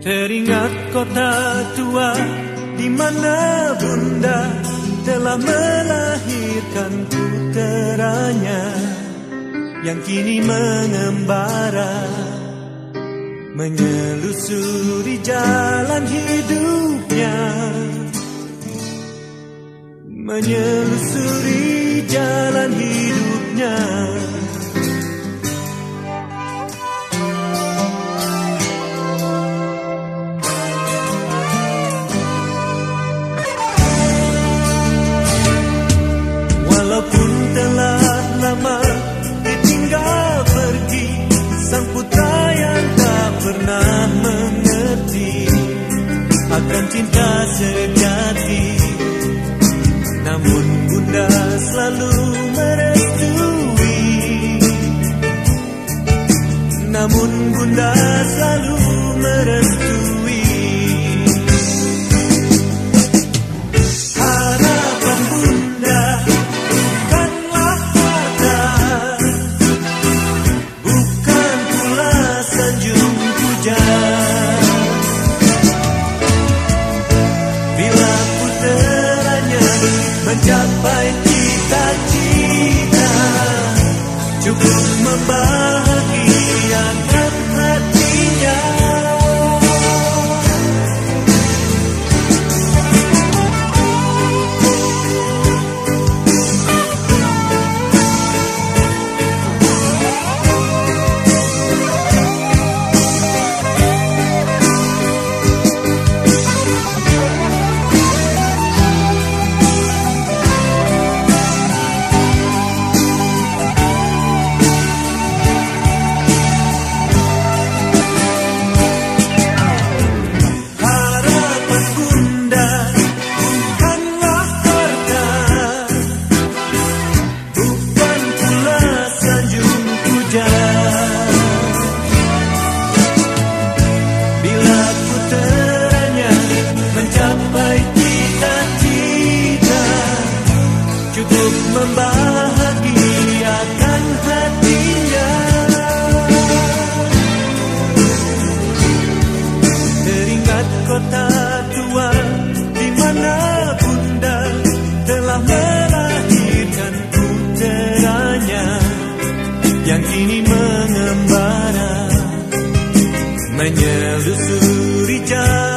Teringat kota tua di mana bunda telah melahirkan puteranya yang kini mengembara menyelusuri jalan hidupnya, menyelusuri jalan hidupnya. Walaupun telah lama ditinggal pergi, sang putra yang tak pernah mengerti akan cinta sejati, namun bunda selalu merestui, namun bunda selalu merestui. Harapan bunda bukanlah harta, bukan pula sanjung puja. Bila puteranya mencapai cita-cita, cukup membahagiakan hatinya. Bila puteranya mencapai cita-cita, cukup membahagiakan hatinya. Teringat kota tua di mana bunda telah melahirkan puteranya yang kini mengembara menyelusuri jalan